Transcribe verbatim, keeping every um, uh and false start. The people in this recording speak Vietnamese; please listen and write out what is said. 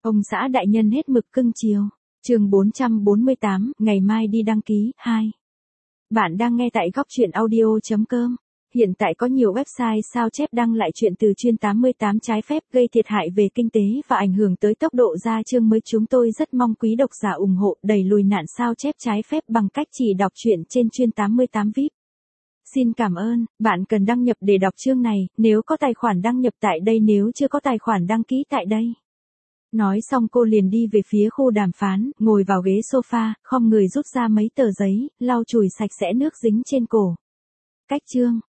Ông xã đại nhân hết mực cưng chiều. Chương bốn trăm bốn mươi tám, ngày mai đi đăng ký, hai. Bạn đang nghe tại góc truyện audio chấm com. Hiện tại có nhiều website sao chép đăng lại chuyện từ chuyên tám mươi tám trái phép gây thiệt hại về kinh tế và ảnh hưởng tới tốc độ ra chương mới. Chúng tôi rất mong quý độc giả ủng hộ đẩy lùi nạn sao chép trái phép bằng cách chỉ đọc truyện trên chuyên tám mươi tám vi ai pi. Xin cảm ơn, bạn cần đăng nhập để đọc chương này, nếu có tài khoản đăng nhập tại đây, nếu chưa có tài khoản đăng ký tại đây. Nói xong cô liền đi về phía khu đàm phán, ngồi vào ghế sofa, khom người rút ra mấy tờ giấy, lau chùi sạch sẽ nước dính trên cổ. Cách chương,